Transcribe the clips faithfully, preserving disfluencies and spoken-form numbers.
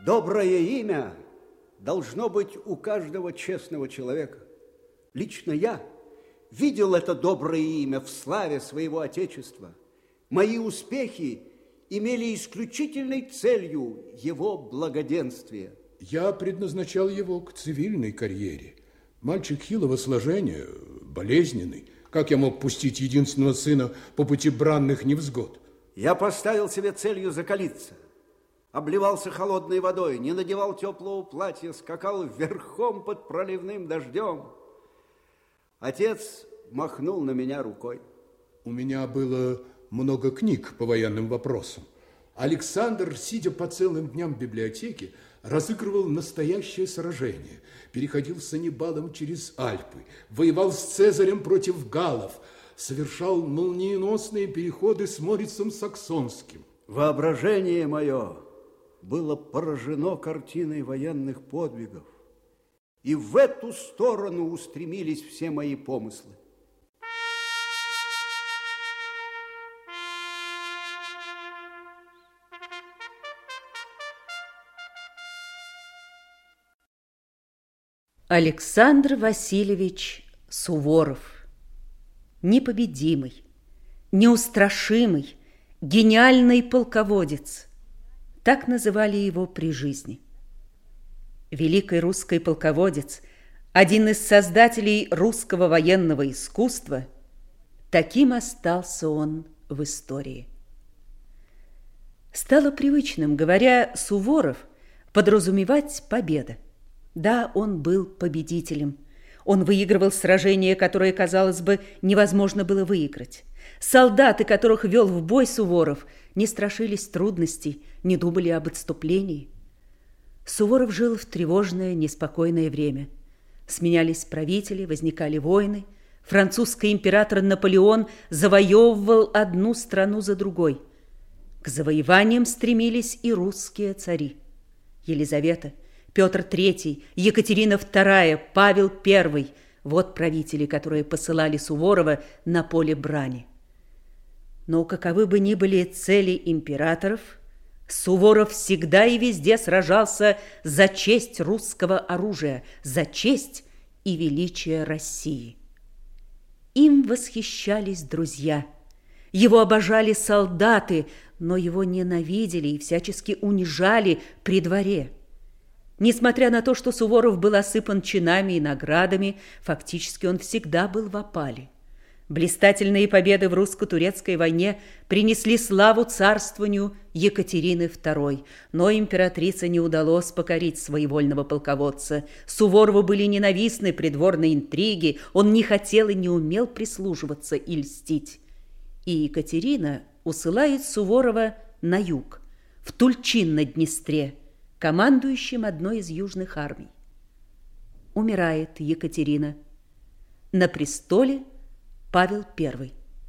Доброе имя должно быть у каждого честного человека. Лично я видел это доброе имя в славе своего Отечества. Мои успехи имели исключительной целью его благоденствия. Я предназначал его к цивильной карьере. Мальчик хилого сложения, болезненный. Как я мог пустить единственного сына по пути бранных невзгод? Я поставил себе целью закалиться. Обливался холодной водой, не надевал теплого платья, скакал верхом под проливным дождем. Отец махнул на меня рукой. У меня было много книг по военным вопросам. Александр, сидя по целым дням в библиотеке, разыгрывал настоящее сражение, переходил с Аннибалом через Альпы, воевал с Цезарем против галлов, совершал молниеносные переходы с Морицем Саксонским. Воображение мое было поражено картиной военных подвигов, и в эту сторону устремились все мои помыслы. Александр Васильевич Суворов. Непобедимый, неустрашимый, гениальный полководец. Так называли его при жизни. Великий русский полководец, один из создателей русского военного искусства, таким остался он в истории. Стало привычным, говоря «Суворов», подразумевать победа. Да, он был победителем. Он выигрывал сражения, которые, казалось бы, невозможно было выиграть. Солдаты, которых вел в бой Суворов, не страшились трудностей, не думали об отступлении. Суворов жил в тревожное, неспокойное время. Сменялись правители, возникали войны. Французский император Наполеон завоевывал одну страну за другой. К завоеваниям стремились и русские цари. Елизавета, Петр Третий, Екатерина Вторая, Павел Первый – вот правители, которые посылали Суворова на поле брани. Но каковы бы ни были цели императоров, Суворов всегда и везде сражался за честь русского оружия, за честь и величие России. Им восхищались друзья, его обожали солдаты, но его ненавидели и всячески унижали при дворе. Несмотря на то, что Суворов был осыпан чинами и наградами, фактически он всегда был в опале. Блистательные победы в русско-турецкой войне принесли славу царствованию Екатерины Второй, но императрице не удалось покорить своевольного полководца. Суворову были ненавистны придворные интриги, он не хотел и не умел прислуживаться и льстить. И Екатерина усылает Суворова на юг, в Тульчин на Днестре, командующим одной из южных армий. Умирает Екатерина. На престоле Павел Первый.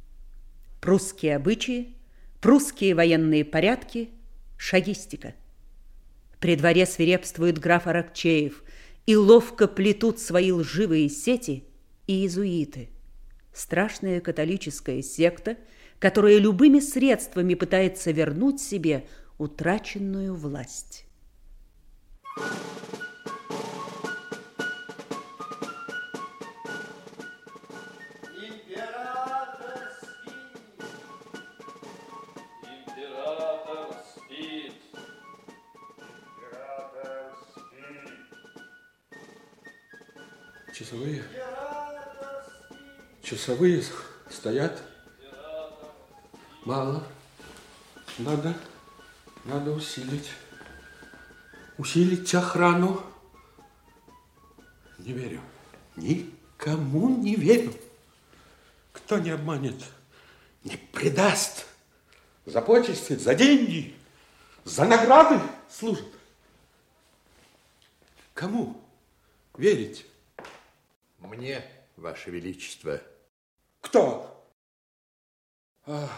Прусские обычаи, прусские военные порядки, шагистика. При дворе свирепствует граф Аракчеев, и ловко плетут свои лживые сети иезуиты. Страшная католическая секта, которая любыми средствами пытается вернуть себе утраченную власть. Император спит. Император спит. Император спит. Часовые. Часовые стоят. Мало. Надо, надо усилить. Усилить охрану. Не верю. Никому не верю. Кто не обманет, не предаст. За почести, за деньги, за награды служит. Кому верить? Мне, Ваше Величество. Кто? А,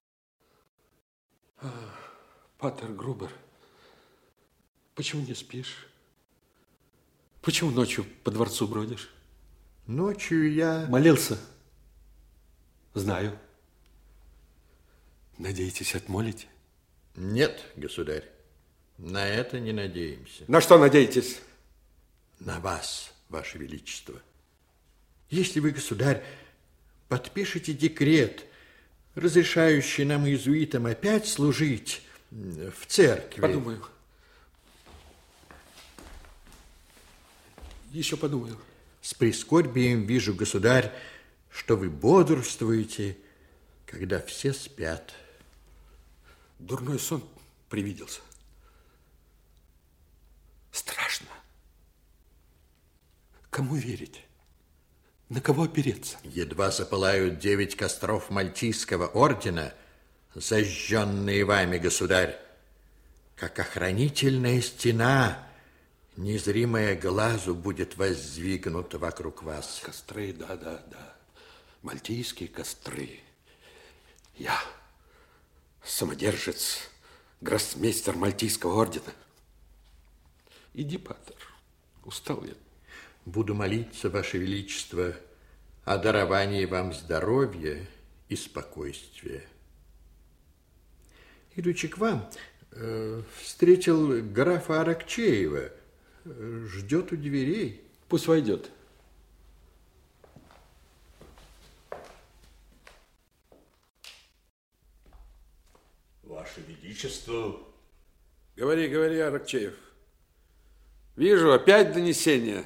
а, патер Грубер. Почему не спишь? Почему ночью по дворцу бродишь? Ночью я... Молился? Знаю. Надеетесь, отмолите? Нет, государь. На это не надеемся. На что надеетесь? На вас, Ваше Величество. Если вы, государь, подпишете декрет, разрешающий нам, иезуитам, опять служить в церкви. Подумаю. Еще подумаю. С прискорбием вижу, государь, что вы бодрствуете, когда все спят. Дурной сон привиделся. Страшно. Кому верить? На кого опереться? Едва запылают девять костров Мальтийского ордена, зажженные вами, государь, как охранительная стена, незримая глазу, будет воздвигнута вокруг вас. Костры, да, да, да. Мальтийские костры. Я, самодержец, гроссмейстер Мальтийского ордена. Иди, патер, устал я. Буду молиться, Ваше Величество, о даровании вам здоровья и спокойствия. Идучи к вам, э, встретил графа Аракчеева. Э, ждет у дверей. Пусть войдет. Ваше Величество. Говори, говори, Аракчеев. Вижу, опять донесение.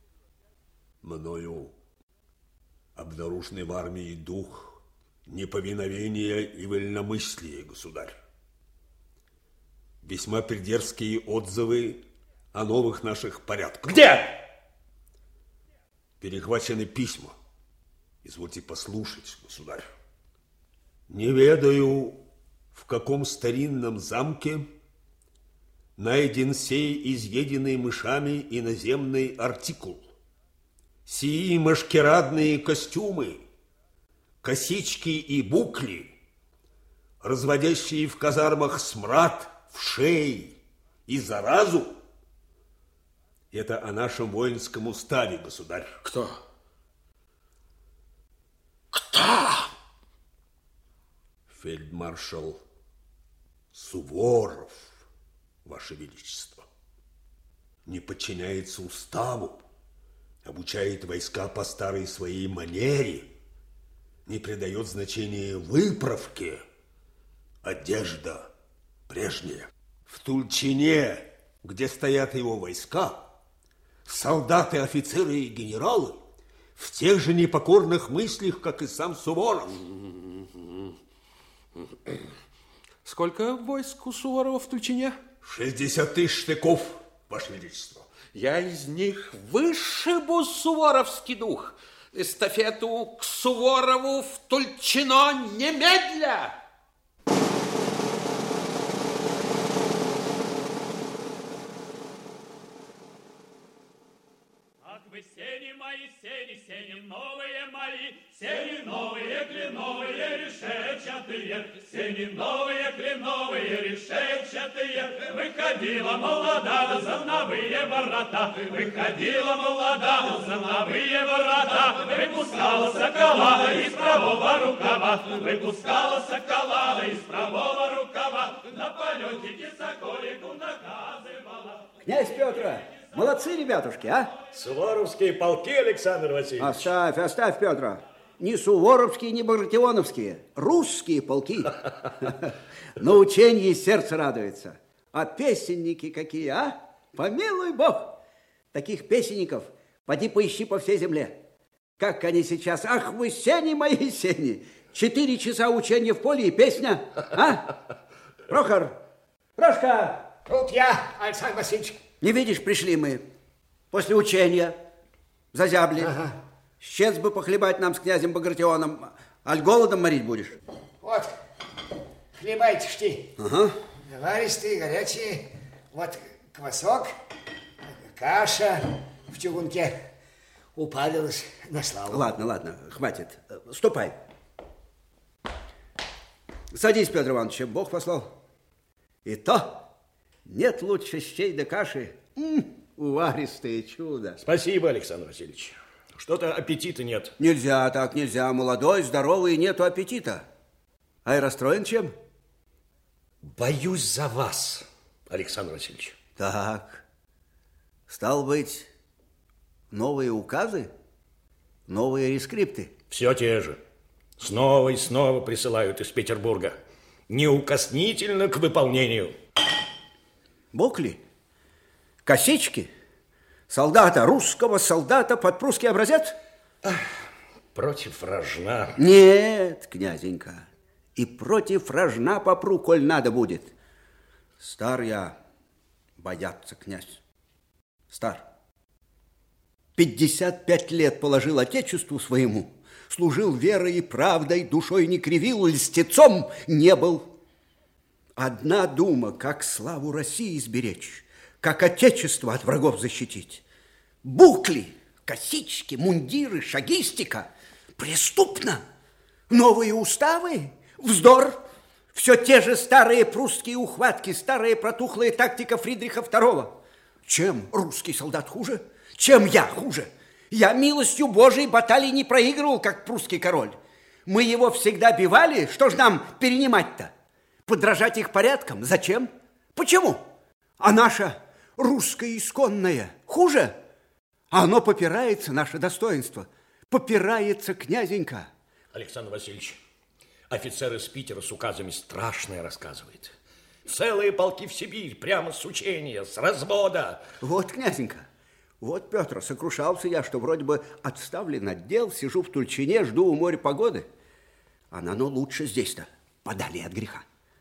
Мною обнаружены в армии дух неповиновения и вольномыслия, государь. Весьма придерзкие отзывы о новых наших порядках. Где? Перехвачены письма. Извольте послушать, государь. Не ведаю, в каком старинном замке найден сей изъеденный мышами иноземный артикул. Сии машкерадные костюмы, косички и букли, разводящие в казармах смрад, вшей и заразу, это о нашем воинском уставе, государь. Кто? Кто? Фельдмаршал Суворов, Ваше Величество, не подчиняется уставу, обучает войска по старой своей манере, не придает значения выправке, одежда прежняя. В Тульчине, где стоят его войска, солдаты, офицеры и генералы в тех же непокорных мыслях, как и сам Суворов. Сколько войск у Суворова в Тульчине? шестьдесят тысяч штыков, Ваше Величество. Я из них вышибу суворовский дух. Эстафету к Суворову в Тульчино немедля. Ах вы сени мои, сени, сени новые мои, сени новые, кленовые, решетчатые, сени новые, кленовые, решетчатые. Выходила молода за новые ворота, выходила молода за новые ворота, выпускала сокола из правого рукава, выпускала сокола из правого рукава, на полетике соколику наказывала. Князь Петр, молодцы ребятушки, а? Суворовские полки, Александр Васильевич. Оставь, оставь, Петр. Не суворовские, не багратионовские, русские полки. На ученье сердце радуется. А песенники какие, а? Помилуй Бог. Таких песенников поди поищи по всей земле. Как они сейчас, ах вы сени мои сени. Четыре часа учения в поле и песня, а? Прохор, Прошка. Тут я, Александр Васильевич. Не видишь, пришли мы после учения, зазябли. Ага. Щец бы похлебать нам с князем Багратионом, аль голодом морить будешь? Вот, хлебайте шти. Ага. Наваристые, горячие. Вот квасок, каша в чугунке. Упалилась на славу. Ладно, ладно, хватит. Ступай. Садись, Петр Иванович, Бог послал. И то нет лучше щей да каши. М-м, уваристое чудо. Спасибо, Александр Васильевич. Что-то аппетита нет. Нельзя так, нельзя. Молодой, здоровый, нету аппетита. А и расстроен чем? Боюсь за вас. Александр Васильевич. Так, стал быть, новые указы, новые рескрипты? Все те же. Снова и снова присылают из Петербурга. Неукоснительно к выполнению. Букли, косички, солдата, русского солдата под прусский образец? Против рожна. Нет, князенька, и против рожна попру, коль надо будет. Стар я бояться, князь, стар. Пятьдесят пять лет положил отечеству своему, служил верой и правдой, душой не кривил, льстецом не был. Одна дума, как славу России сберечь, как отечество от врагов защитить. Букли, косички, мундиры, шагистика – преступно. Новые уставы – вздор. Все те же старые прусские ухватки, старая протухлая тактика Фридриха второго. Чем русский солдат хуже? Чем я хуже? Я милостью Божией баталий не проигрывал, как прусский король. Мы его всегда бивали, что ж нам перенимать-то? Подражать их порядкам? Зачем? Почему? А наша русское исконное хуже? А оно попирается, наше достоинство. Попирается, князенька. Александр Васильевич, офицер из Питера с указами страшное рассказывает. Целые полки в Сибирь, прямо с учения, с развода. Вот, князенька, вот, Петр, сокрушался я, что вроде бы отставлен отдел, сижу в Тульчине, жду у моря погоды. А оно лучше здесь-то, подали от греха.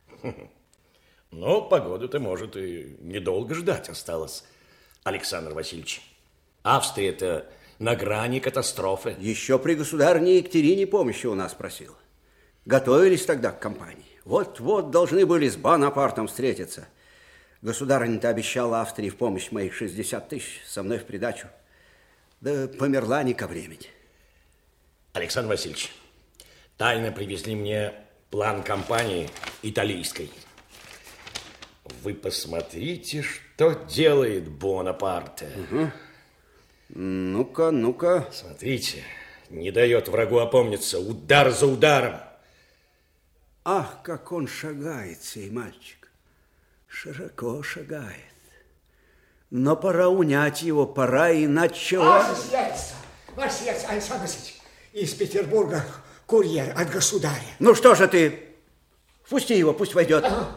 Но погоду-то, может, и недолго ждать осталось, Александр Васильевич. Австрия-то на грани катастрофы. Еще при государыне Екатерине помощи у нас просила. Готовились тогда к кампании. Вот-вот должны были с Бонапартом встретиться. Государыня-то обещала Австрии в помощь моих шестьдесят тысяч, со мной в придачу. Да померла не ко времени. Александр Васильевич, тайно привезли мне план кампании италийской. Вы посмотрите, что делает Бонапарт. Угу. Ну-ка, ну-ка. Смотрите, не дает врагу опомниться, удар за ударом. Ах, как он шагает, сей мальчик. Широко шагает. Но пора унять его, пора, иначе... Ваше сиятельство, ваше сиятельство, Александр Васильевич, из Петербурга курьер от государя. Ну что же ты? Пусти его, пусть войдет. Ага.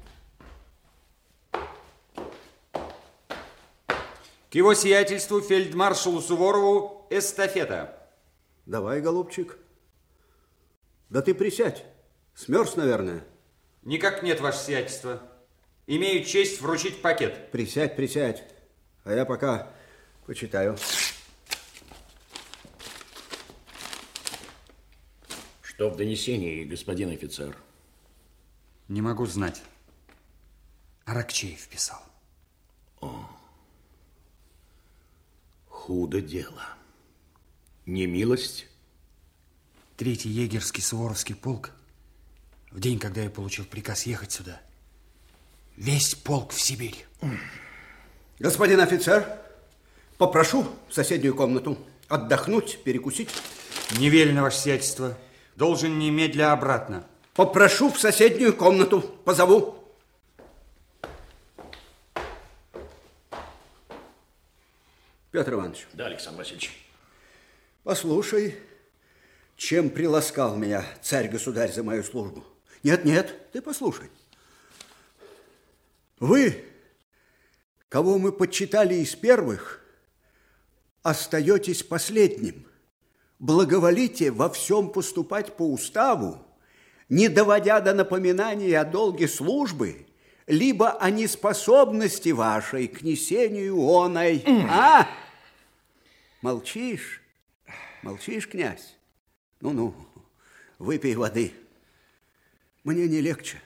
К его сиятельству фельдмаршалу Суворову эстафета. Давай, голубчик. Да ты присядь. Смерз, наверное. Никак нет, ваше сиятельство. Имею честь вручить пакет. Присядь, присядь. А я пока почитаю. Что в донесении, господин офицер? Не могу знать. Аракчеев писал. О, худо дело. Немилость? Третий егерский Суворовский полк, в день, когда я получил приказ ехать сюда, весь полк в Сибирь. Господин офицер, попрошу в соседнюю комнату отдохнуть, перекусить. Не велено, ваше сиятельство. Должен немедля обратно. Попрошу в соседнюю комнату, позову. Петр Иванович. Да, Александр Васильевич. Послушай, чем приласкал меня царь-государь за мою службу. Нет, нет, ты послушай. Вы, кого мы почитали из первых, остаетесь последним. Благоволите во всем поступать по уставу, не доводя до напоминания о долге службы, либо о неспособности вашей к несению оной. Mm. А? Молчишь? Молчишь, князь? Ну-ну, выпей воды. Мне не легче.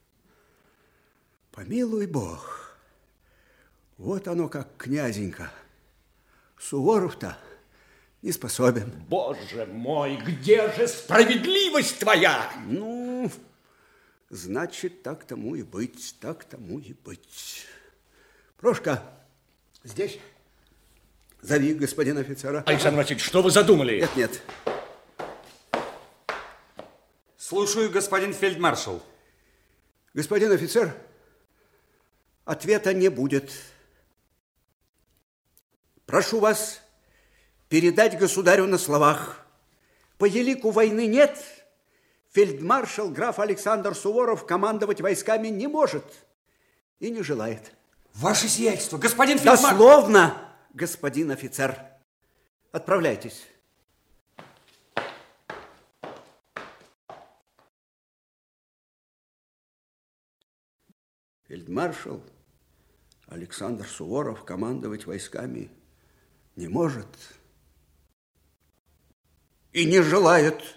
Помилуй Бог. Вот оно как, князенька. Суворов-то не способен. Боже мой, где же справедливость твоя? Ну, значит, так тому и быть, так тому и быть. Прошка. Здесь? Зови господина офицера. Александр Васильевич, что вы задумали? Нет, нет. Слушаю, господин фельдмаршал. Господин офицер, Ответа не будет. Прошу вас передать государю на словах. По елику войны нет. Фельдмаршал граф Александр Суворов командовать войсками не может и не желает. Ваше сиятельство, господин фельдмаршал... Дословно, господин офицер. Отправляйтесь. Фельдмаршал Александр Суворов командовать войсками не может и не желает.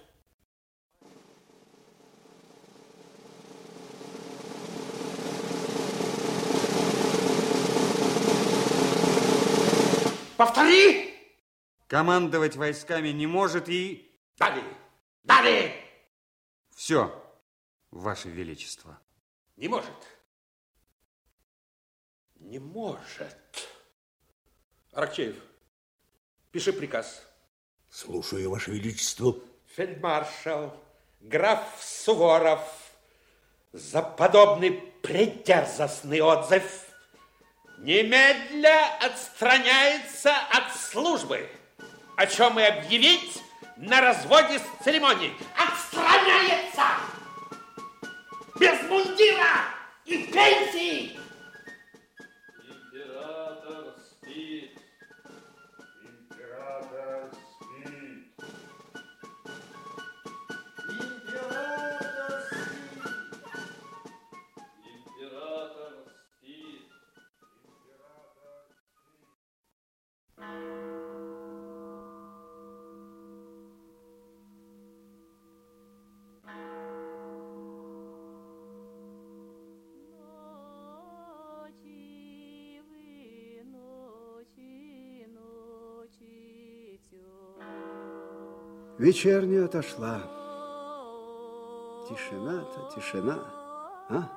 Повтори! Командовать войсками не может и... Далее! Далее! Все, Ваше Величество. Не может. Не может. Аракчеев, пиши приказ. Слушаю, Ваше Величество. Фельдмаршал граф Суворов за подобный предерзостный отзыв немедля отстраняется от службы, о чем и объявить на разводе с церемонией. Отстраняется! Без мундира и пенсии! Император спит. Император спит. Император спит. Император спит. Вечерняя отошла. Тишина-то, тишина, а?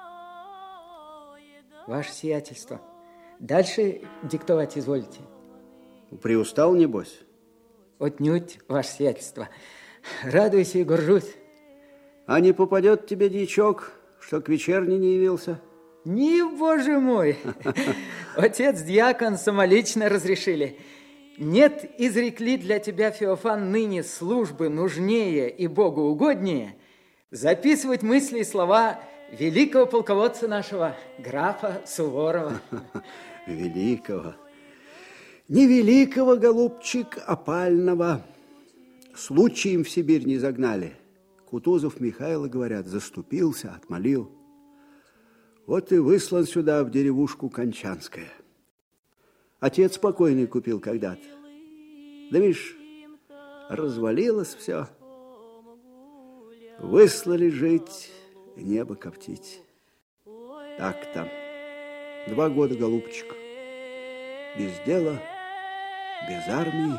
Ваше сиятельство, дальше диктовать изволите. Приустал, небось? Отнюдь, ваше сиятельство. Радуйся и горжусь. А не попадет тебе дьячок, что к вечерне не явился? Не, боже мой! Отец-дьякон самолично разрешили. Нет, изрекли для тебя, Феофан, ныне службы нужнее и Богу угоднее записывать мысли и слова великого полководца нашего, графа Суворова. Великого. Не великого, голубчик, опального. Случаем в Сибирь не загнали. Кутузов Михайло, говорят, заступился, отмолил. Вот и выслан сюда, в деревушку Кончанская. Отец покойный купил когда-то. Да, видишь, развалилось все. Выслали жить, небо коптить. Так-то. Два года, голубчик. Без дела, без армии.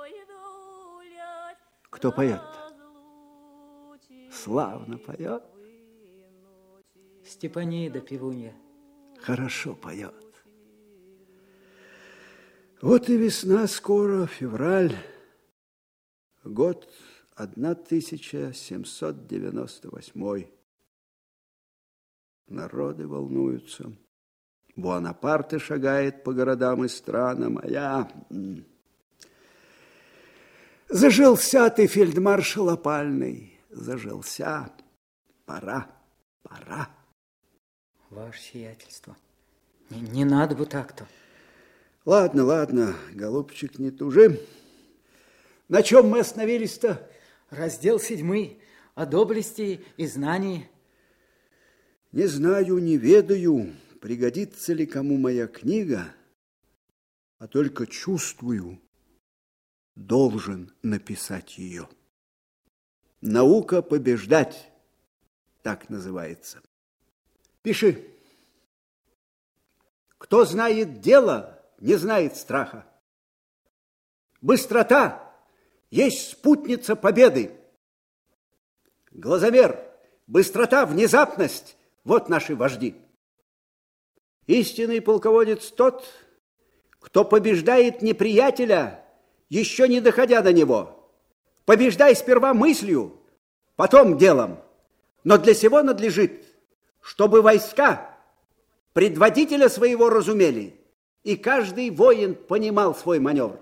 Кто поет-то? Славно поет. Степанида певунья. Хорошо поет. Вот и весна скоро, февраль, год тысяча семьсот девяносто восьмой. Народы волнуются. Буанапарте шагает по городам и странам, а я... Зажился ты, фельдмаршал опальный, зажился. Пора, пора. Ваше сиятельство, не, не надо бы так-то. Ладно, ладно, голубчик, не тужи. На чем мы остановились-то? Раздел седьмой. О доблести и знании. Не знаю, не ведаю, пригодится ли кому моя книга, а только чувствую, должен написать ее. Наука побеждать, так называется. Пиши. Кто знает дело, не знает страха. Быстрота есть спутница победы. Глазомер, быстрота, внезапность – вот наши вожди. Истинный полководец тот, кто побеждает неприятеля, еще не доходя до него. Побеждай сперва мыслью, потом делом. Но для сего надлежит, чтобы войска предводителя своего разумели, и каждый воин понимал свой маневр.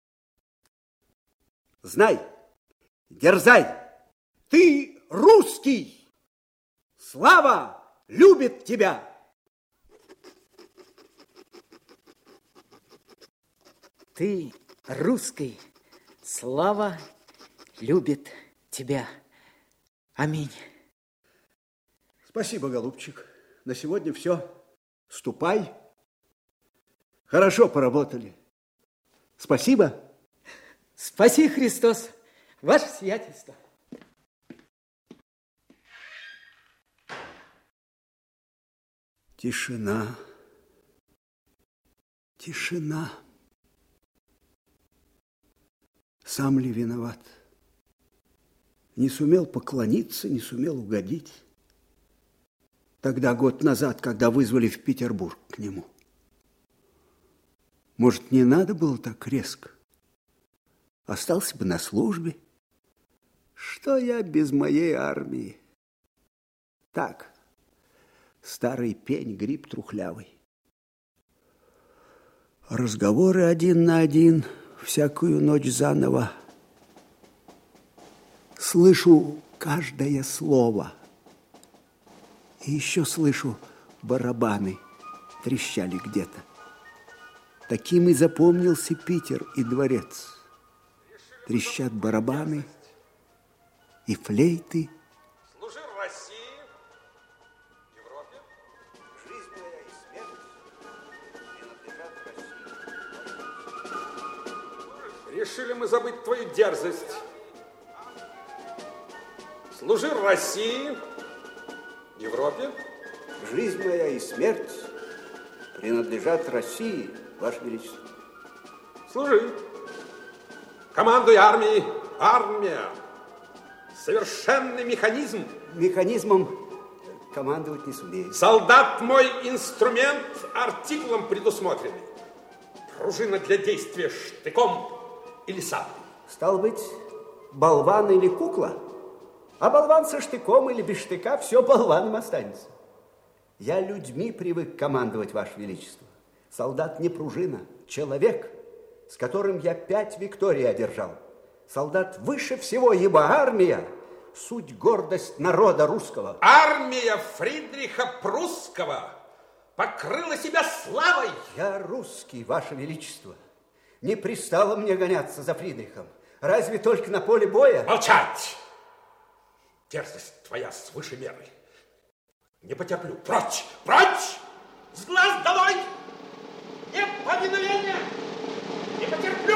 Знай, дерзай, ты русский! Слава любит тебя! Ты русский, слава любит тебя. Аминь. Спасибо, голубчик. На сегодня все. Ступай. Хорошо поработали. Спасибо. Спаси Христос, ваше сиятельство. Тишина. Тишина. Сам ли виноват? Не сумел поклониться, не сумел угодить. Тогда, год назад, когда вызвали в Петербург к нему. Может, не надо было так резко? Остался бы на службе. Что я без моей армии? Так, старый пень, гриб трухлявый. Разговоры один на один, всякую ночь заново. Слышу каждое слово. И еще слышу, барабаны трещали где-то. Таким и запомнился Питер и дворец. Трещат барабаны и флейты. Служи России, Европе. Жизнь моя и смерть принадлежат России. Решили мы забыть твою дерзость. Служи России, Европе. Жизнь моя и смерть принадлежат России, Ваше Величество. Служи. Командуй армией. Армия. Совершенный механизм. Механизмом командовать не сумею. Солдат мой инструмент артикулом предусмотренный. Пружина для действия штыком или саблей. Стал быть, болван или кукла? А болван со штыком или без штыка все болваном останется. Я людьми привык командовать, Ваше Величество. Солдат не пружина, человек, с которым я пять викторий одержал. Солдат выше всего, ибо армия – суть гордость народа русского. Армия Фридриха Прусского покрыла себя славой. Я русский, Ваше Величество. Не пристало мне гоняться за Фридрихом. Разве только на поле боя? Молчать! Дерзость твоя свыше меры. Не потерплю. Прочь! Прочь! С глаз долой! Неповиновение! Не потерплю!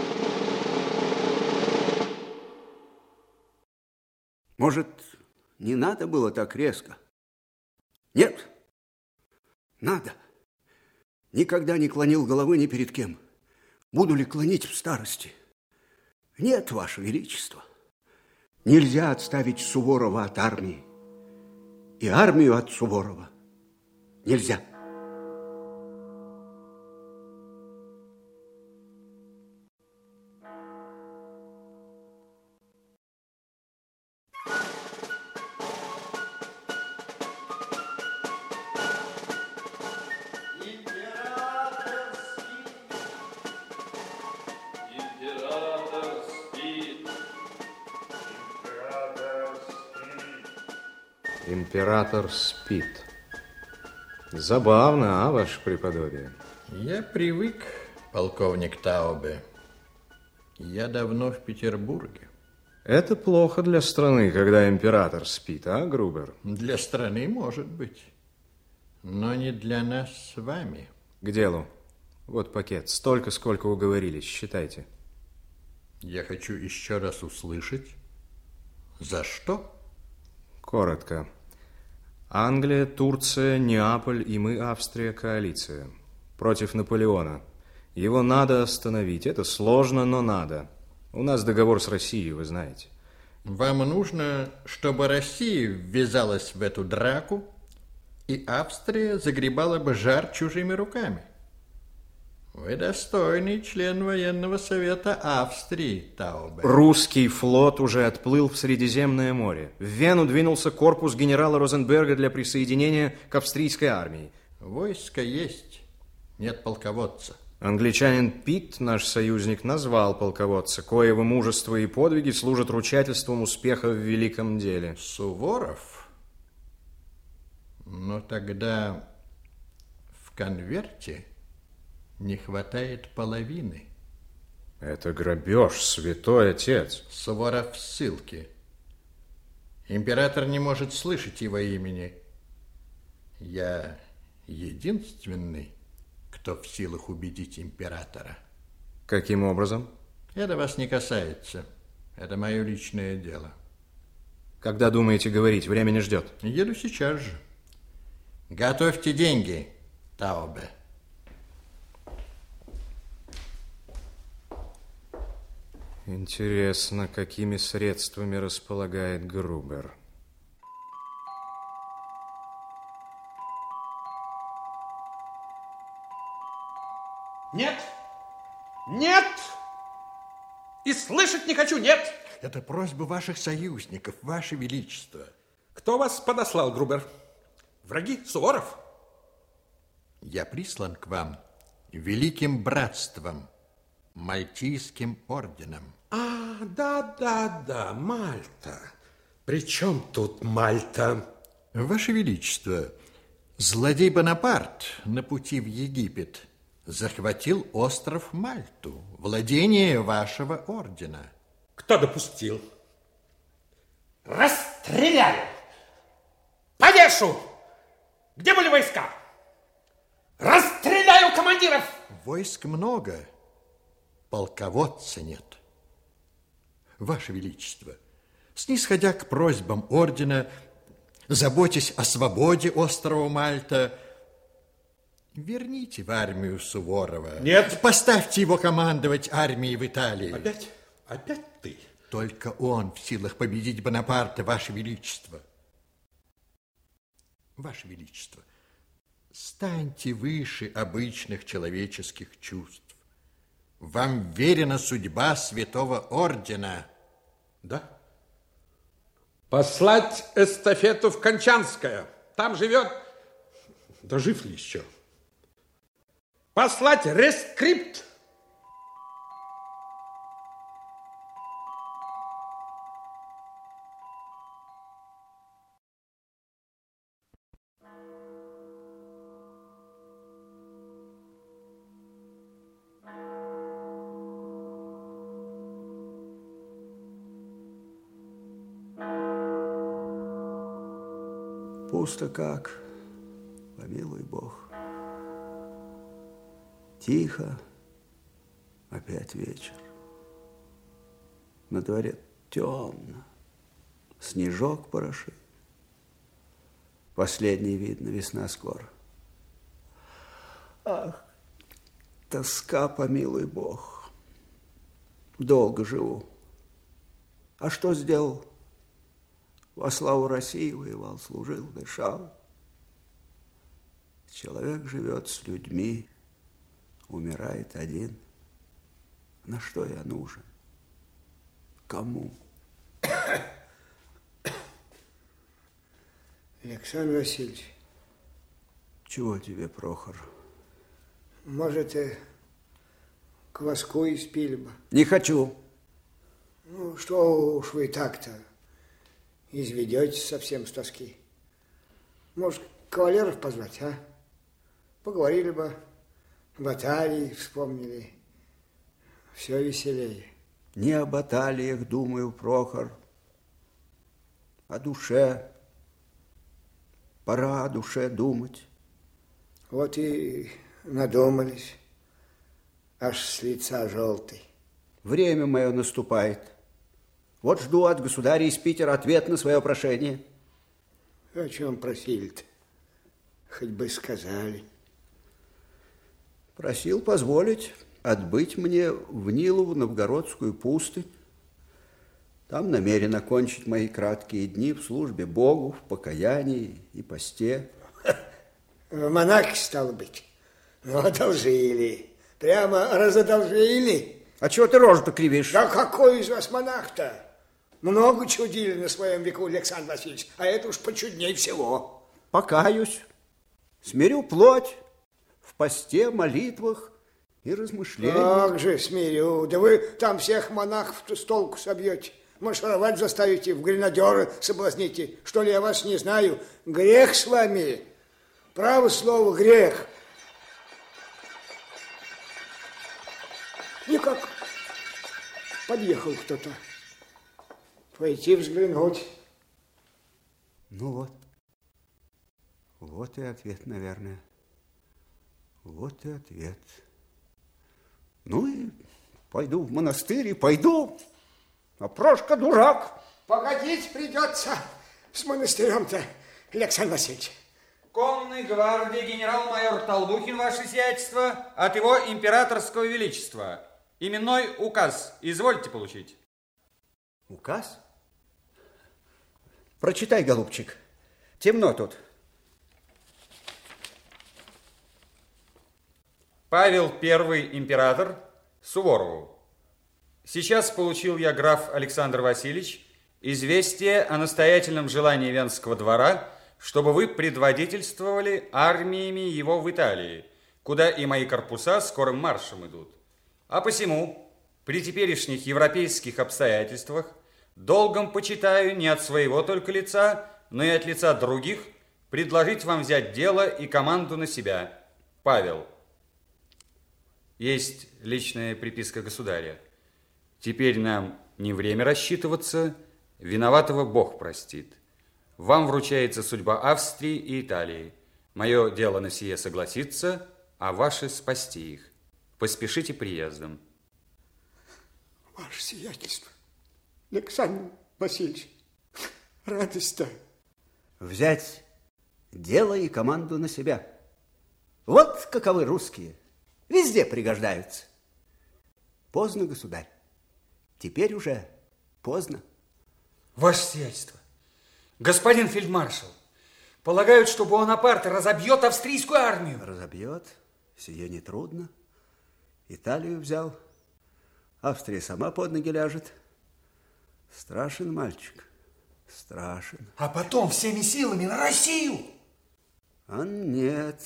Может, не надо было так резко? Нет, надо. Никогда не клонил головы ни перед кем. Буду ли клонить в старости? Нет, Ваше Величество. Нельзя отставить Суворова от армии. И армию от Суворова нельзя. Император спит. Забавно, а, ваше преподобие? Я привык, полковник Таубе. Я давно в Петербурге. Это плохо для страны, когда император спит, а, Грубер? Для страны, может быть, но не для нас с вами. К делу. Вот пакет. Столько, сколько уговорились. Считайте. Я хочу еще раз услышать. За что? Коротко. Англия, Турция, Неаполь и мы, Австрия, коалиция. Против Наполеона. Его надо остановить. Это сложно, но надо. У нас договор с Россией, вы знаете. Вам нужно, чтобы Россия ввязалась в эту драку, и Австрия загребала бы жар чужими руками. Вы достойный член военного совета Австрии, Таубе. Русский флот уже отплыл в Средиземное море. В Вену двинулся корпус генерала Розенберга для присоединения к австрийской армии. Войско есть, нет полководца. Англичанин Питт, наш союзник, назвал полководца, коего мужество и подвиги служат ручательством успеха в великом деле. Суворов? Но тогда в конверте не хватает половины. Это грабеж, святой отец. Суворов в ссылке. Император не может слышать его имени. Я единственный, кто в силах убедить императора. Каким образом? Это вас не касается. Это мое личное дело. Когда думаете говорить? Время не ждет. Еду сейчас же. Готовьте деньги, Таубе. Интересно, какими средствами располагает Грубер. Нет! Нет! И слышать не хочу, нет! Это просьба ваших союзников, ваше величество. Кто вас подослал, Грубер? Враги Суворов? Я прислан к вам великим братством, Мальтийским орденом. А, да, да, да, Мальта. При чем тут Мальта? Ваше величество, злодей Бонапарт на пути в Египет захватил остров Мальту, владение вашего ордена. Кто допустил? Расстреляю! Повешу! Где были войска? Расстреляю командиров! Войск много, полководца нет. Ваше величество, снисходя к просьбам ордена, заботясь о свободе острова Мальта, верните в армию Суворова. Нет. Поставьте его командовать армией в Италии. Опять? Опять ты? Только он в силах победить Бонапарта, Ваше Величество. Ваше Величество, станьте выше обычных человеческих чувств. Вам верена судьба Святого Ордена. Да? Послать эстафету в Кончанское. Там живет... Да жив ли еще? Послать рескрипт. Пусто как, помилуй Бог. Тихо, опять вечер. На дворе темно, снежок порошит. Последний, видно, весна скоро. Ах, тоска, помилуй Бог. Долго живу. А что сделал? Во славу России воевал, служил, дышал. Человек живет с людьми, умирает один. На что я нужен? Кому? Александр Васильевич. Чего тебе, Прохор? Может, и кваску испили бы? Не хочу. Ну, что уж вы так-то изведетесь совсем с тоски. Может, кавалеров позвать, а? Поговорили бы, баталии вспомнили. Все веселее. Не о баталиях думаю, Прохор, о душе. Пора о душе думать. Вот и надумались, аж с лица желтый. Время мое наступает. Вот жду от государя из Питера ответ на свое прошение. О чем просили-то? Хоть бы сказали. Просил позволить отбыть мне в Нилову Новгородскую пустынь. Там намерен окончить мои краткие дни в службе Богу, в покаянии и посте. В монахи, стало быть. Ну, одолжили. Прямо разодолжили. А чего ты рожу-то кривишь? Да какой из вас монах-то? Много чудили на своем веку, Александр Васильевич, а это уж почудней всего. Покаюсь. Смирю плоть в посте, молитвах и размышлениях. Как же смирю. Да вы там всех монахов с толку собьете. Маршировать заставите, в гренадеры соблазните. Что ли, я вас не знаю? Грех с вами. Право слово, грех. Никак. Подъехал кто-то. Пойти взглянуть. Ну вот. Вот и ответ, наверное. Вот и ответ. Ну и пойду в монастырь, и пойду. А Прошка дурак. Погодить придется с монастырем-то, Александр Васильевич. Конной гвардии генерал-майор Толбухин, ваше сиятельство, от его императорского величества. Именной указ извольте получить. Указ? Прочитай, голубчик. Темно тут. Павел Первый император Суворову. Сейчас получил я, граф Александр Васильевич, известие о настоятельном желании Венского двора, чтобы вы предводительствовали армиями его в Италии, куда и мои корпуса скорым маршем идут. А посему, при теперешних европейских обстоятельствах, долгом почитаю не от своего только лица, но и от лица других предложить вам взять дело и команду на себя. Павел. Есть личная приписка государя. Теперь нам не время рассчитываться, виноватого Бог простит. Вам вручается судьба Австрии и Италии. Мое дело на сие согласиться, а ваше спасти их. Поспешите приездом. Ваше сиятельство, Александр Васильевич, радость-то. Взять дело и команду на себя. Вот каковы русские. Везде пригождаются. Поздно, государь. Теперь уже поздно. Ваше сиятельство, господин фельдмаршал, полагают, что Буонапарте разобьет австрийскую армию. Разобьет? Сие нетрудно. Италию взял. Австрия сама под ноги ляжет. Страшен мальчик. Страшен. А потом всеми силами на Россию. А нет.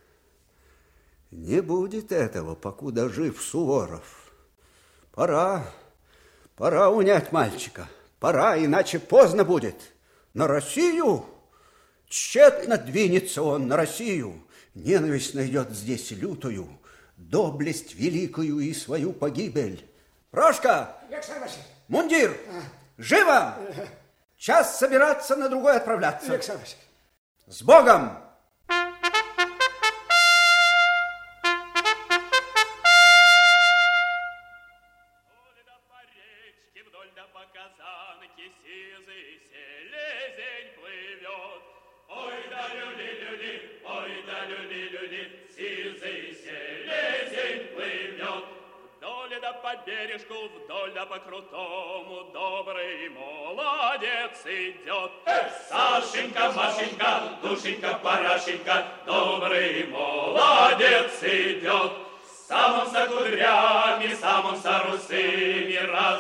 Не будет этого, покуда жив Суворов. Пора. Пора унять мальчика. Пора, иначе поздно будет. На Россию? Тщетно двинется он на Россию. Ненависть найдет здесь лютую, доблесть великую и свою погибель. Прошка! Александр Васильевич! Мундир! А. Живо! Час собираться, на другой отправляться. Александр Васильевич! С Богом! Бережку вдоль да по крутому добрый молодец идет. Эх, Сашенька, Машенька, Душенька, Парашенька, добрый молодец идет. Сам он со кудрями, сам он со русыми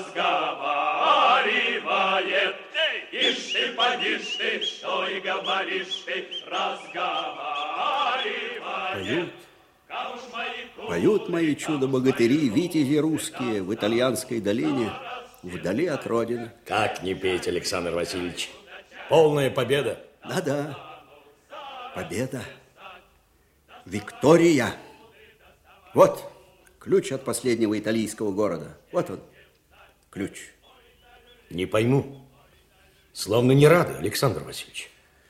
разговаривает. Ишь ты, подишь ты, что и говоришь ты, разговаривает. Поют мои чудо-богатыри, витязи русские в итальянской долине, вдали от родины. Как не петь, Александр Васильевич? Полная победа. Да-да, победа. Виктория. Вот ключ от последнего итальянского города. Вот он, ключ. Не пойму. Словно не рады, Александр Васильевич.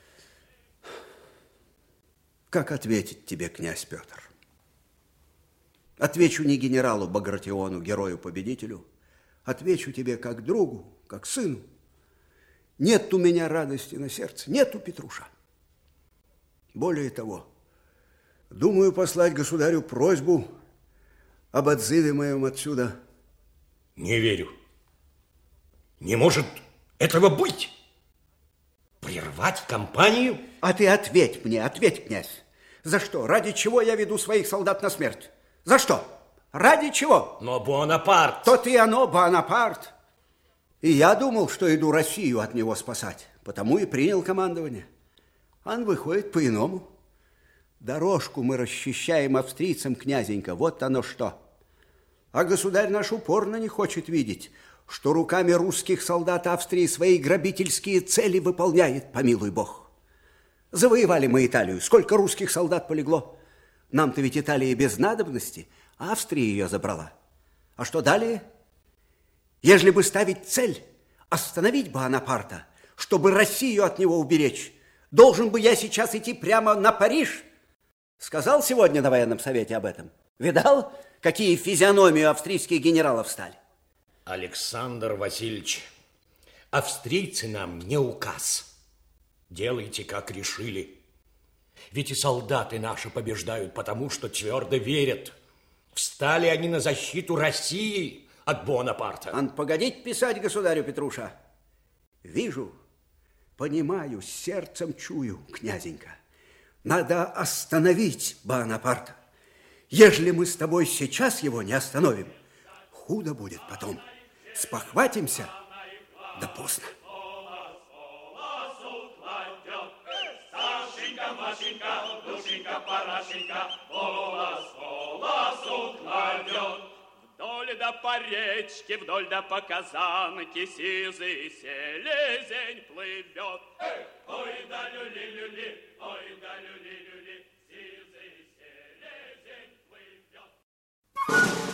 Как ответить тебе, князь Петр? Отвечу не генералу Багратиону, герою-победителю. Отвечу тебе как другу, как сыну. Нет у меня радости на сердце, нету, Петруша. Более того, думаю послать государю просьбу об отзыве моем отсюда. Не верю. Не может этого быть. Прервать кампанию? А ты ответь мне, ответь, князь. За что? Ради чего я веду своих солдат на смерть? За что? Ради чего? Но Буонапарт... То-то и оно, Буонапарт. И я думал, что иду Россию от него спасать. Потому и принял командование. Он выходит по-иному. Дорожку мы расчищаем австрийцам, князенька, вот оно что. А государь наш упорно не хочет видеть, что руками русских солдат Австрии свои грабительские цели выполняет, помилуй бог. Завоевали мы Италию, сколько русских солдат полегло. Нам-то ведь Италия без надобности, а Австрия ее забрала. А что далее? Ежели бы ставить цель, остановить Бонапарта, чтобы Россию от него уберечь, должен бы я сейчас идти прямо на Париж. Сказал сегодня на военном совете об этом. Видал, какие физиономии австрийских генералов стали? Александр Васильевич, австрийцы нам не указ. Делайте, как решили. Ведь и солдаты наши побеждают, потому что твердо верят. Встали они на защиту России от Бонапарта. Ан, погодите писать государю Петруша. Вижу, понимаю, сердцем чую, князенька. Надо остановить Бонапарта. Ежели мы с тобой сейчас его не остановим, худо будет потом. Спохватимся, да поздно. Сашенька, Машенька, душенька, Парашенька, волос, волосу кладет. Вдоль да по речке, вдоль да по казанке сизый селезень плывет. Ой да люли-люли, ой да люли-люли, сизый селезень плывет.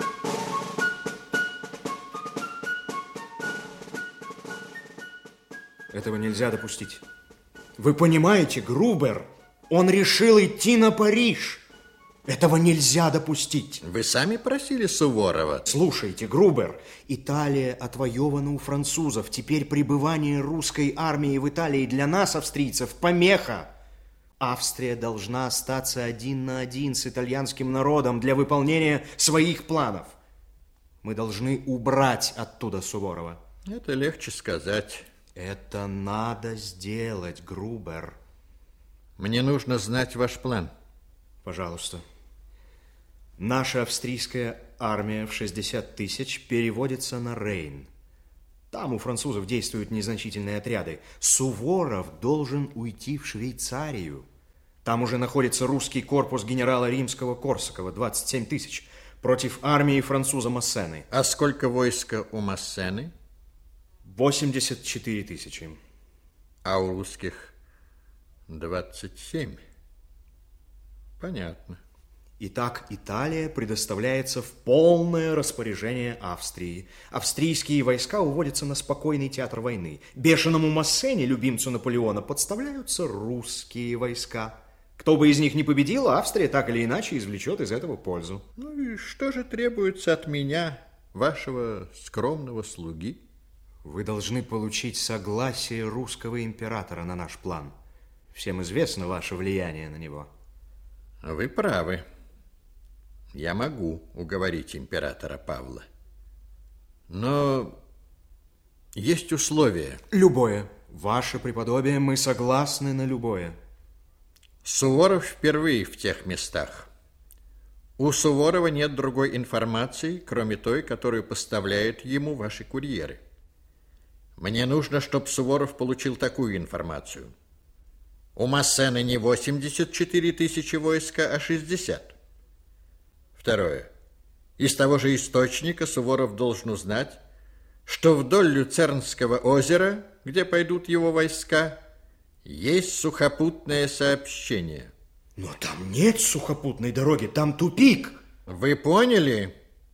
Этого нельзя допустить. Вы понимаете, Грубер, он решил идти на Париж. Этого нельзя допустить. Вы сами просили Суворова. Слушайте, Грубер, Италия отвоевана у французов. Теперь пребывание русской армии в Италии для нас, австрийцев, помеха. Австрия должна остаться один на один с итальянским народом для выполнения своих планов. Мы должны убрать оттуда Суворова. Это легче сказать. Это надо сделать, Грубер. Мне нужно знать ваш план. Пожалуйста. Наша австрийская армия в шестьдесят тысяч переводится на Рейн. Там у французов действуют незначительные отряды. Суворов должен уйти в Швейцарию. Там уже находится русский корпус генерала Римского-Корсакова, двадцать семь тысяч, против армии француза Массены. А сколько войска у Массены? восемьдесят четыре тысячи. А у русских двадцать семь. Понятно. Итак, Италия предоставляется в полное распоряжение Австрии. Австрийские войска уводятся на спокойный театр войны. Бешеному Массене, любимцу Наполеона, подставляются русские войска. Кто бы из них ни победил, Австрия так или иначе извлечет из этого пользу. Ну и что же требуется от меня, вашего скромного слуги? Вы должны получить согласие русского императора на наш план. Всем известно ваше влияние на него. Вы правы. Я могу уговорить императора Павла. Но есть условия. Любое. Ваше преподобие, мы согласны на любое. Суворов впервые в тех местах. У Суворова нет другой информации, кроме той, которую поставляют ему ваши курьеры. Мне нужно, чтобы Суворов получил такую информацию. У Массены не восемьдесят четыре тысячи войска, а шестьдесят. Второе. Из того же источника Суворов должен узнать, что вдоль Люцернского озера, где пойдут его войска, есть сухопутное сообщение. Но там нет сухопутной дороги, там тупик. Вы поняли?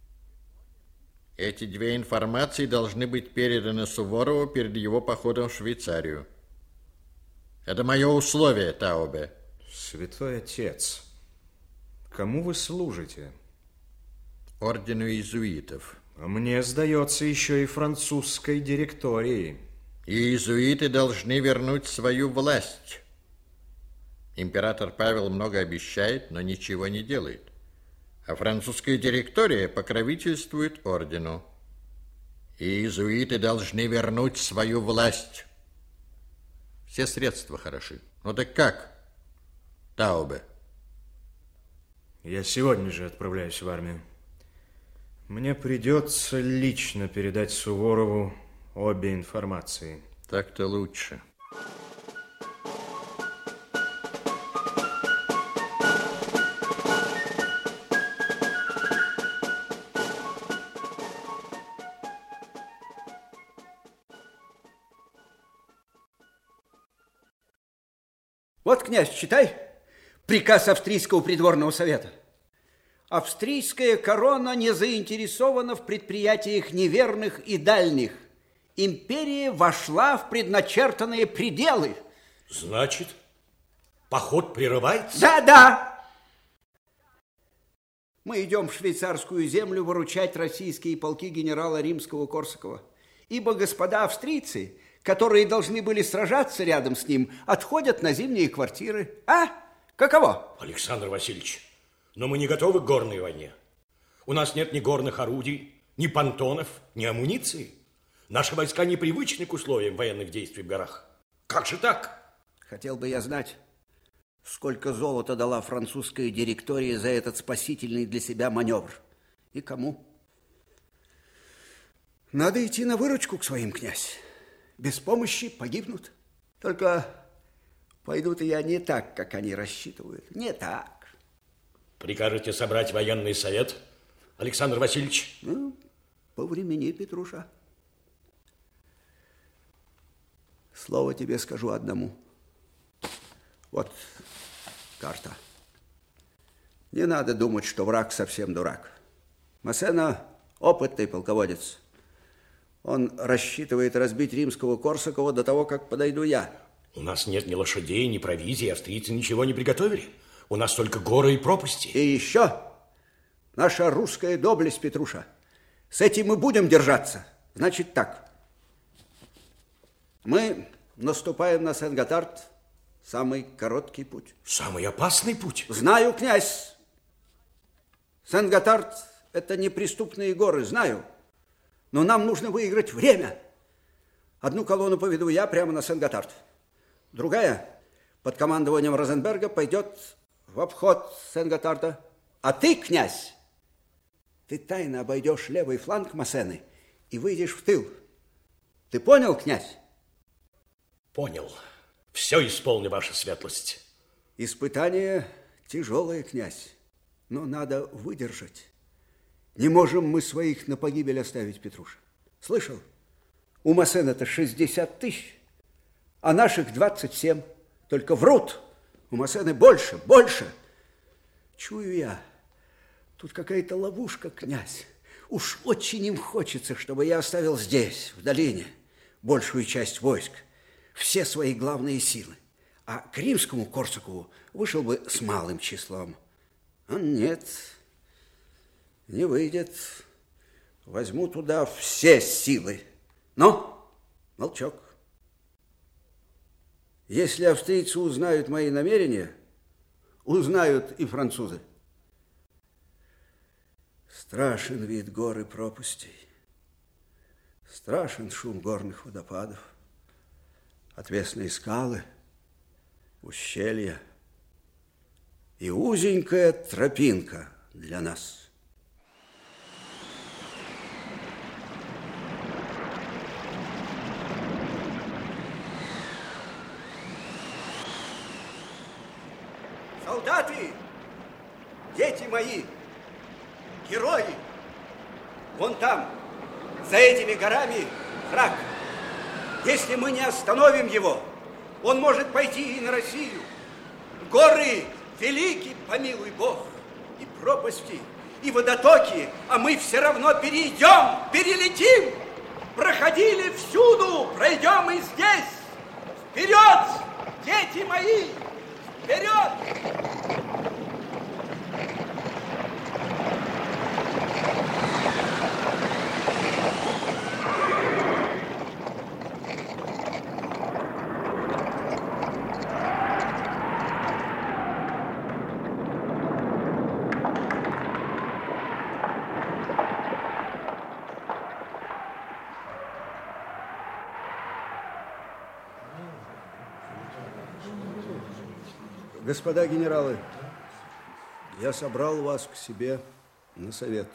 Эти две информации должны быть переданы Суворову перед его походом в Швейцарию. Это мое условие, Таубе. Святой отец, кому вы служите? Ордену иезуитов. А мне сдается еще и французской директории. И иезуиты должны вернуть свою власть. Император Павел много обещает, но ничего не делает. А французская директория покровительствует ордену. И иезуиты должны вернуть свою власть. Все средства хороши. Ну так как, Таубе? Я сегодня же отправляюсь в армию. Мне придется лично передать Суворову обе информации. Так-то лучше. Вот, князь, читай приказ австрийского придворного совета. Австрийская корона не заинтересована в предприятиях неверных и дальних. Империя вошла в предначертанные пределы. Значит, поход прерывается? Да, да. Мы идем в швейцарскую землю выручать российские полки генерала Римского-Корсакова. Ибо господа австрийцы, которые должны были сражаться рядом с ним, отходят на зимние квартиры. А? Каково? Александр Васильевич, но мы не готовы к горной войне. У нас нет ни горных орудий, ни понтонов, ни амуниции. Наши войска не привычны к условиям военных действий в горах. Как же так? Хотел бы я знать, сколько золота дала французская директория за этот спасительный для себя маневр. И кому? Надо идти на выручку к своим, князь. Без помощи погибнут. Только пойдут и я не так, как они рассчитывают. Не так. Прикажете собрать военный совет, Александр Васильевич? Ну, повремени, Петруша. Слово тебе скажу одному. Вот карта. Не надо думать, что враг совсем дурак. Массена опытный полководец. Он рассчитывает разбить римского Корсакова до того, как подойду я. У нас нет ни лошадей, ни провизии, австрийцы ничего не приготовили. У нас только горы и пропасти. И еще наша русская доблесть, Петруша. С этим мы будем держаться. Значит так. Мы наступаем на Сен-Готард. Самый короткий путь. Самый опасный путь? Знаю, князь. Сен-Готард – это неприступные горы, знаю. Но нам нужно выиграть время. Одну колонну поведу я прямо на Сен-Готард. Другая под командованием Розенберга пойдет в обход Сен-Готарда. А ты, князь, ты тайно обойдешь левый фланг Массены и выйдешь в тыл. Ты понял, князь? Понял. Все исполню, ваша светлость. Испытание тяжелое, князь, но надо выдержать. Не можем мы своих на погибель оставить, Петруша. Слышал? У Массена-то шестьдесят тысяч, а наших двадцать семь. Только врут. У Массены больше, больше. Чую я, тут какая-то ловушка, князь. Уж очень им хочется, чтобы я оставил здесь, в долине, большую часть войск, все свои главные силы. А к римскому Корсакову вышел бы с малым числом. А нет, не выйдет. Возьму туда все силы. Но молчок. Если австрийцы узнают мои намерения, узнают и французы. Страшен вид гор и пропастей. Страшен шум горных водопадов. Отвесные скалы, ущелья и узенькая тропинка для нас. Солдаты, дети мои, герои, вон там, за этими горами, враг. Если мы не остановим его, он может пойти и на Россию. Горы велики, помилуй Бог, и пропасти, и водотоки, а мы все равно перейдем, перелетим. Проходили всюду, пройдем и здесь. Вперед, дети мои, вперед! Господа генералы, я собрал вас к себе на совет.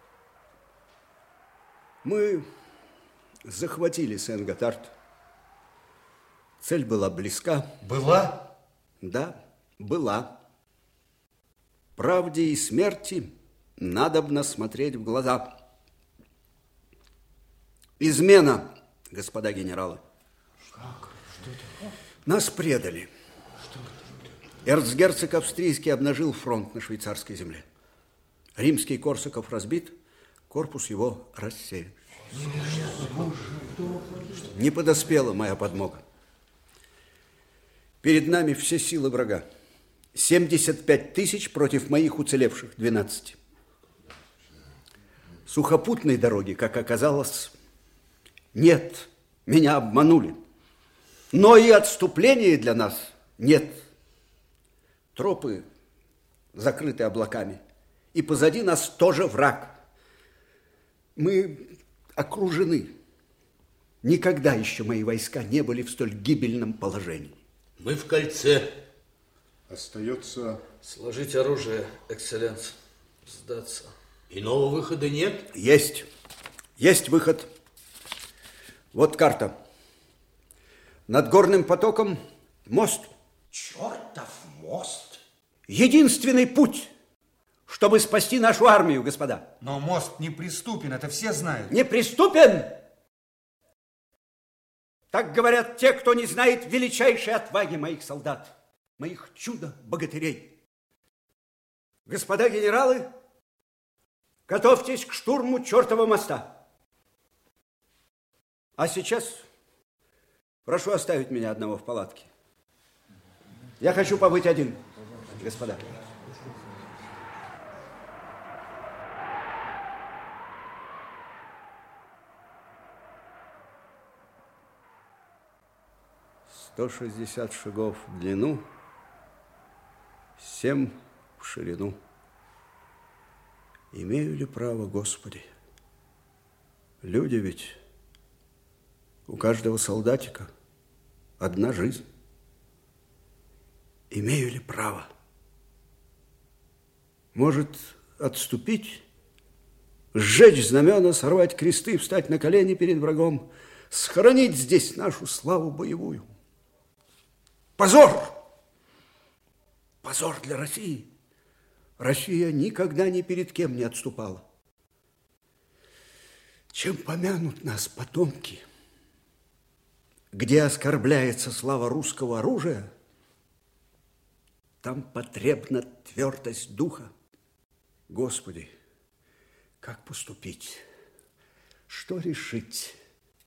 Мы захватили Сен-Готард. Цель была близка. Была? Да, была. Правде и смерти надобно смотреть в глаза. Измена, господа генералы. Как? Что это? Нас предали. Что это? Эрцгерцог австрийский обнажил фронт на швейцарской земле. Римский Корсаков разбит, корпус его рассеян. Не подоспела моя подмога. Перед нами все силы врага. семьдесят пять тысяч против моих уцелевших двенадцати. Сухопутной дороги, как оказалось, нет. Меня обманули. Но и отступления для нас нет. Тропы закрыты облаками. И позади нас тоже враг. Мы окружены. Никогда еще мои войска не были в столь гибельном положении. Мы в кольце. Остается... Сложить оружие, экселленс. Сдаться. Иного выхода нет? Есть. Есть выход. Вот карта. Над горным потоком мост. Чертов мост. Единственный путь, чтобы спасти нашу армию, господа. Но мост неприступен, это все знают. Неприступен? Так говорят те, кто не знает величайшей отваги моих солдат, моих чудо-богатырей. Господа генералы, готовьтесь к штурму чертова моста. А сейчас прошу оставить меня одного в палатке. Я хочу побыть один, господа. Сто шестьдесят шагов в длину, семь в ширину. Имею ли право, Господи? Люди ведь, у каждого солдатика одна жизнь. Имею ли право? Может, отступить, сжечь знамена, сорвать кресты, встать на колени перед врагом, схоронить здесь нашу славу боевую? Позор! Позор для России! Россия никогда ни перед кем не отступала. Чем помянут нас потомки? Где оскорбляется слава русского оружия, там потребна твердость духа. Господи, как поступить? Что решить?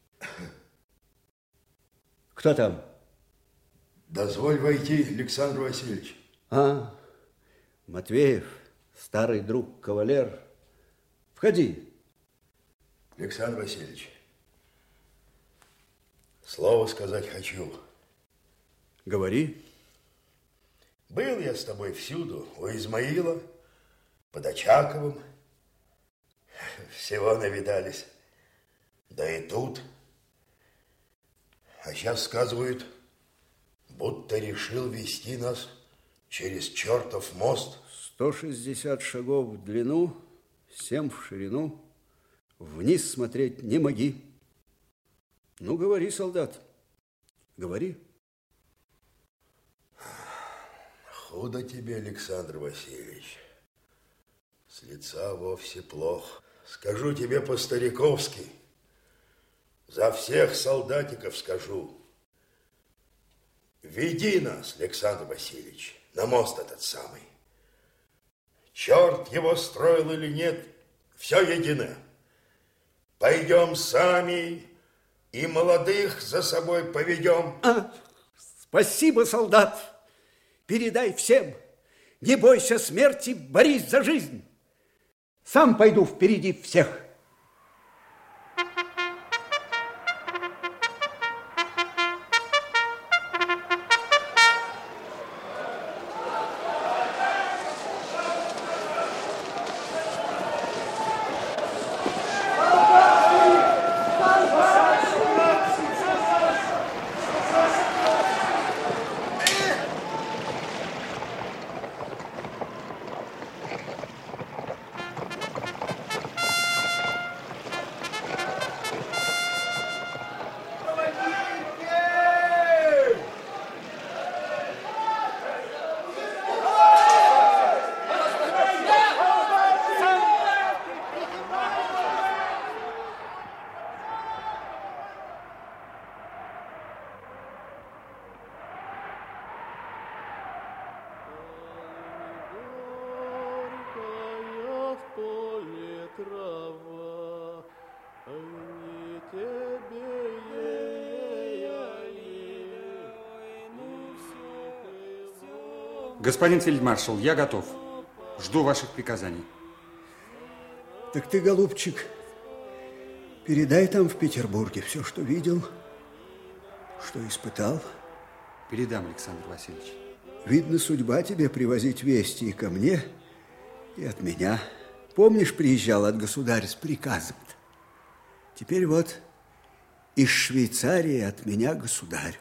Кто там? Дозволь войти, Александр Васильевич. А, Матвеев, старый друг, кавалер. Входи. Александр Васильевич, слово сказать хочу. Говори. Был я с тобой всюду, у Измаила, под Очаковым. Всего навидались. Да и тут. А сейчас сказывают, будто решил вести нас через чертов мост. Сто шестьдесят шагов в длину, семь в ширину. Вниз смотреть не моги. Ну, говори, солдат, говори. Худо тебе, Александр Васильевич. С лица вовсе плохо. Скажу тебе по-стариковски. За всех солдатиков скажу. Веди нас, Александр Васильевич, на мост этот самый. Черт его строил или нет, все едино. Пойдем сами и молодых за собой поведем. А, спасибо, солдат. Передай всем, не бойся смерти, борись за жизнь. Сам пойду впереди всех. Господин фельдмаршал, я готов. Жду ваших приказаний. Так ты, голубчик, передай там в Петербурге все, что видел, что испытал. Передам, Александр Васильевич. Видно, судьба тебе привозить вести и ко мне, и от меня. Помнишь, приезжал от государя с приказом-то? Теперь вот из Швейцарии от меня государю.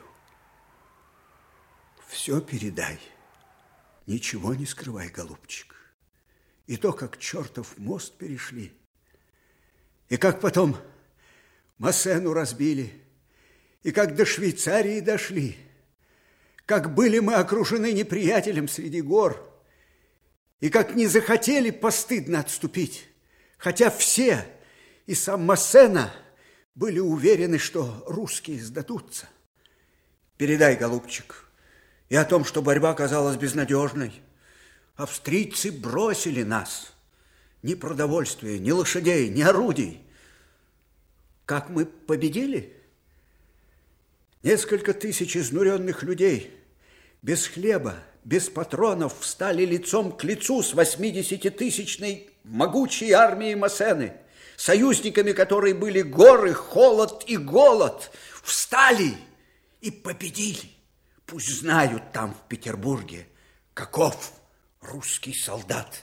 Все передай. Ничего не скрывай, голубчик. И то, как чертов мост перешли, и как потом Массену разбили, и как до Швейцарии дошли, как были мы окружены неприятелем среди гор, и как не захотели постыдно отступить, хотя все, и сам Массена, были уверены, что русские сдадутся. Передай, голубчик, и о том, что борьба казалась безнадежной. Австрийцы бросили нас. Ни продовольствия, ни лошадей, ни орудий. Как мы победили? Несколько тысяч изнуренных людей без хлеба, без патронов встали лицом к лицу с восьмидесятитысячной могучей армией Массены, союзниками которой были горы, холод и голод. Встали и победили. Пусть знают там, в Петербурге, каков русский солдат.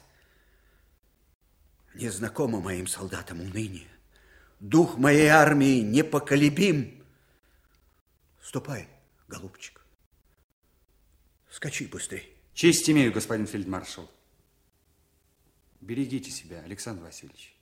Незнакомо моим солдатам уныние. Дух моей армии непоколебим. Ступай, голубчик. Скачи быстрей. Честь имею, господин фельдмаршал. Берегите себя, Александр Васильевич.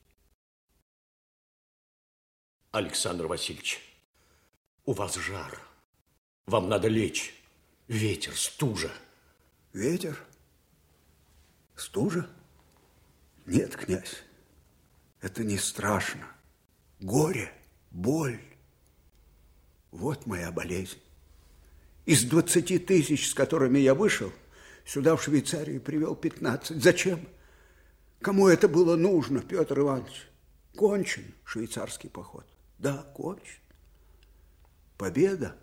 Александр Васильевич, у вас жар. Вам надо лечь. Ветер, стужа. Ветер? Стужа? Нет, князь, это не страшно. Горе, боль. Вот моя болезнь. Из двадцати тысяч, с которыми я вышел, сюда, в Швейцарию, привел пятнадцать. Зачем? Кому это было нужно, Петр Иванович? Кончен швейцарский поход. Да, кончен. Победа?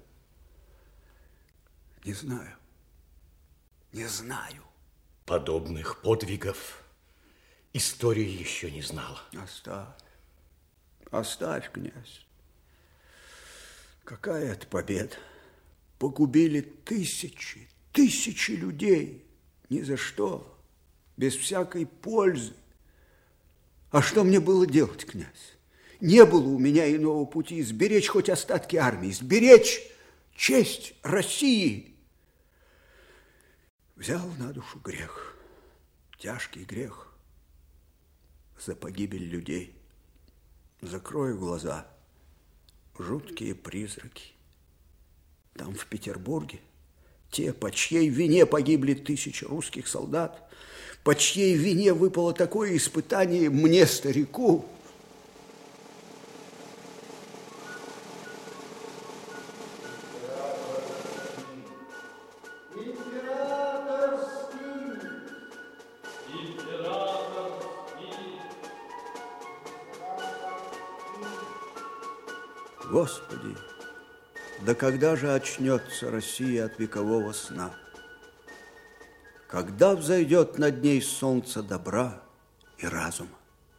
Не знаю. Не знаю. Подобных подвигов история еще не знала. Оставь. Оставь, князь. Какая это победа? Погубили тысячи, тысячи людей. Ни за что. Без всякой пользы. А что мне было делать, князь? Не было у меня иного пути сберечь хоть остатки армии, сберечь честь России. Взял на душу грех, тяжкий грех за погибель людей. Закрою глаза, жуткие призраки. Там, в Петербурге, те, по чьей вине погибли тысячи русских солдат, по чьей вине выпало такое испытание мне, старику. Господи, да когда же очнется Россия от векового сна? Когда взойдет над ней солнце добра и разума?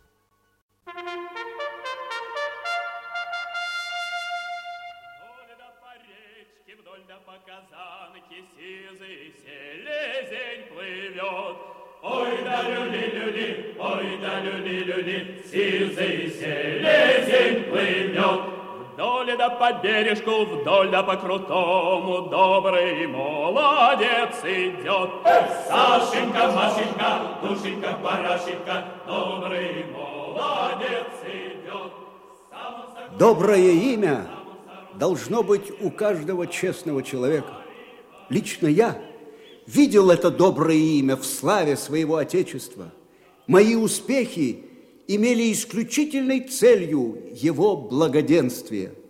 Ой, да люли-люли, ой, да люли-люли, сизый селезень плывет. Вдоль да по бережку, вдоль да по крутому, добрый молодец идет. Сашенька, Машенька, Душенька, Парашенька, добрый молодец идет. Доброе имя должно быть у каждого честного человека. Лично я видел это доброе имя в славе своего Отечества. Мои успехи имели исключительной целью его благоденствие.